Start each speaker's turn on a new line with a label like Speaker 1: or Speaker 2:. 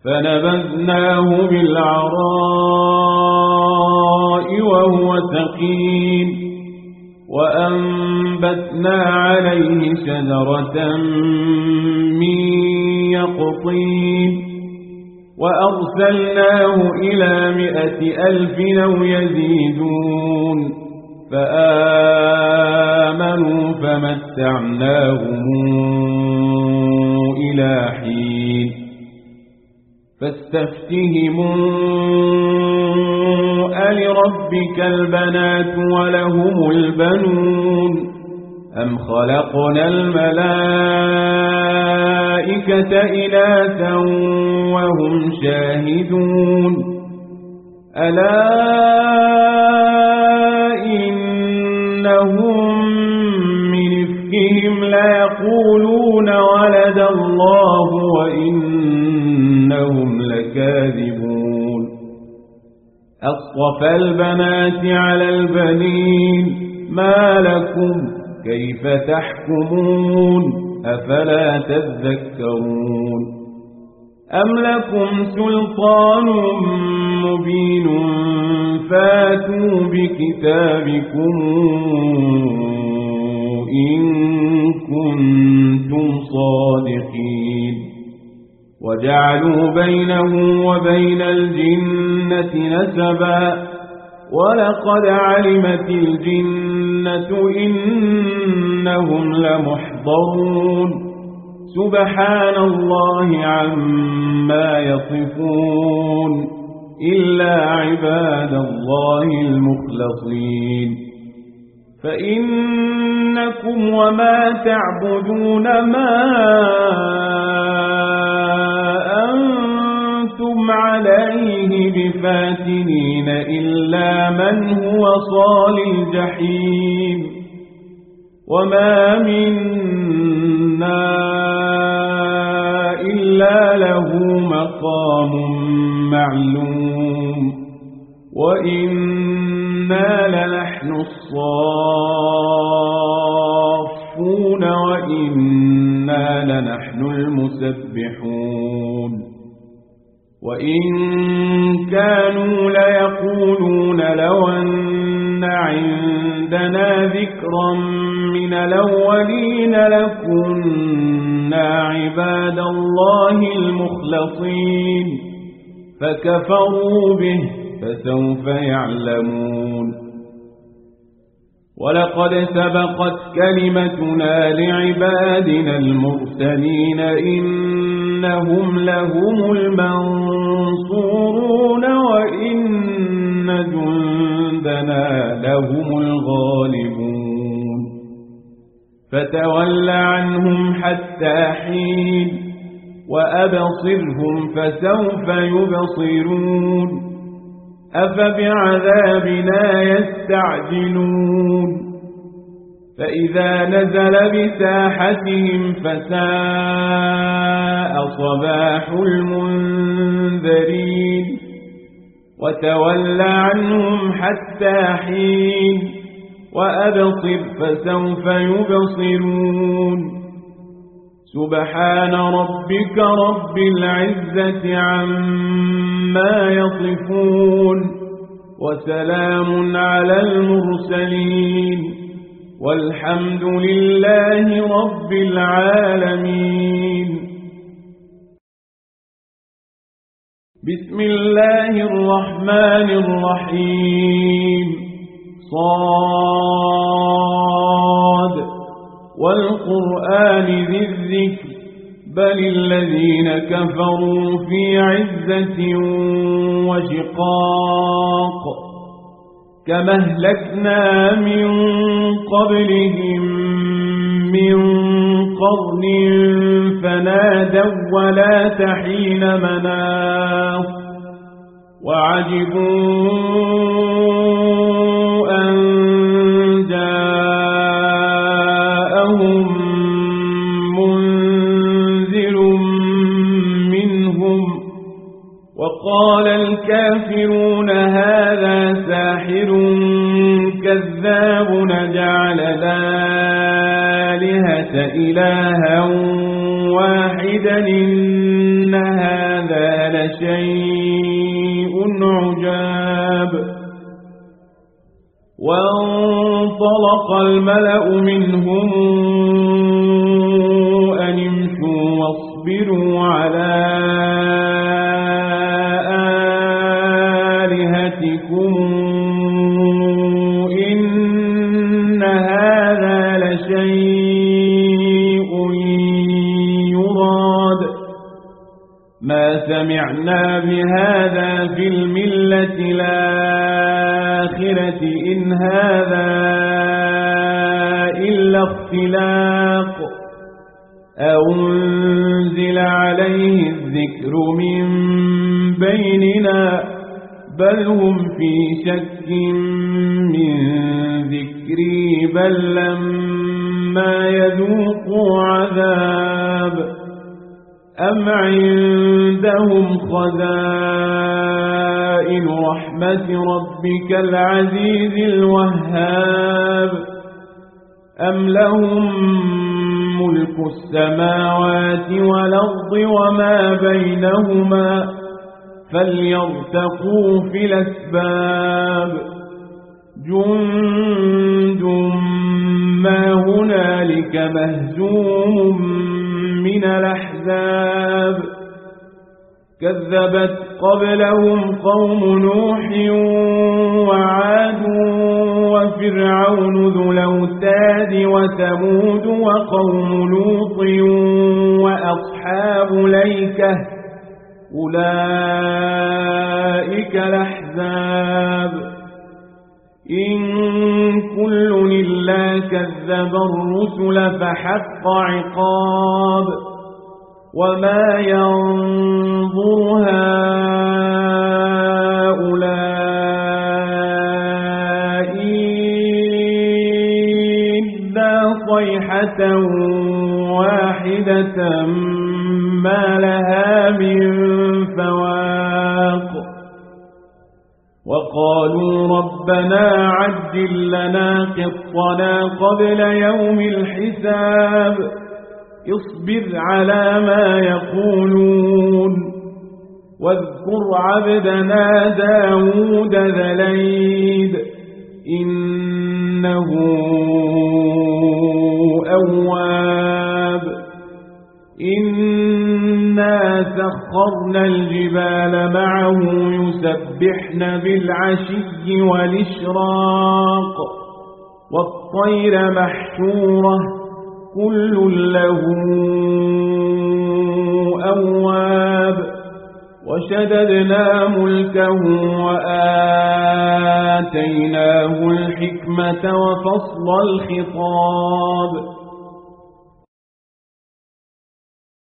Speaker 1: فنبذناه بالعراء وهو سقيم وأنبتنا عليه شجرة من يقطين وأرسلناه إلى 100,000 أو يزيدون فآمنوا فمتعناهم إلى حين فاستفتهموا ألربك البنات ولهم البنون أم خلقنا الملائكة إناثا وهم شاهدون ألا إنهم من إفكهم ليقولون ولد الله وإنهم لكاذبون أصطفى البنات على البنين ما لكم كيف تحكمون أفلا تذكرون أم لكم سلطان مبين فاتوا بكتابكم إن كنتم صادقين وجعلوا بينه وبين الجنة نسبا ولقد علمت الجنة إنهم لمحضرون سبحان الله عما يصفون إلا عباد الله المخلصين فإنكم وما تعبدون ما أنتم عليه بفاتنين إلا من هو صال الجحيم وما منا إلا له مقام معلوم وإنا لنحن الصافون وإنا لنحن المسبحون وإن كانوا ليقولون لو أن عندنا ذكرا من الأولين لكنا عباد الله المخلصين فكفروا به فسوف يعلمون ولقد سبقت كلمتنا لعبادنا المرسلين إنهم لهم المنصورون وإن جندنا لهم الغالبون فتول عنهم حتى حين وأبصرهم فسوف يبصرون أفبعذابنا يستعجلون فإذا نزل بساحتهم فساء صباح المنذرين وتول عنهم حتى حين وأبصر فسوف يبصرون سبحان ربك رب العزة عما يصفون وسلام على المرسلين والحمد لله رب العالمين بسم الله الرحمن الرحيم صاد والقرآن ذي الذكر بل الذين كفروا في عزة وشقاق كما أهلكنا من قبلهم من قرن فنادوا ولا تحين مناص وعجبوا أن جاءهم منذر منهم وقال الكافرون هذا ساحر كذاب نجعل الآلهة إلها واحدا إن هذا هذا لشيء عجاب. وانطلق الملأ منهم أن امشوا واصبروا على آلهتكم إن هذا لشيء يراد ما سمعنا بهذا في الملة الآخرة إن هذا إلا اختلاق أنزل عليه الذكر من بيننا بل هم في شك من ذكري بل لما يذوقوا عذاب أم عندهم خزائن رحمة ربك العزيز الوهاب أم لهم ملك السماوات والأرض وما بينهما فليرتقوا في الأسباب جند ما هنالك مهزوم من الأحزاب كذبت قبلهم قوم نوح وعاد وفرعون ذو الأوتاد وثمود وقوم لوط وأصحاب الأيكة أولئك الأحزاب إن كل إلا كذب الرسل فحق عقاب وما ينظر هؤلاء إلا صيحة واحدة ما لها من فواق وقالوا ربنا عجل لنا قطنا قبل يوم الحساب اصبر على ما يقولون واذكر عبدنا داود ذا الأيد إنه أواب إنا سخرنا الجبال معه يسبحن بالعشي والإشراق والطير محشورة كل له أواب وشددنا ملكه وآتيناه الحكمة وفصل الخطاب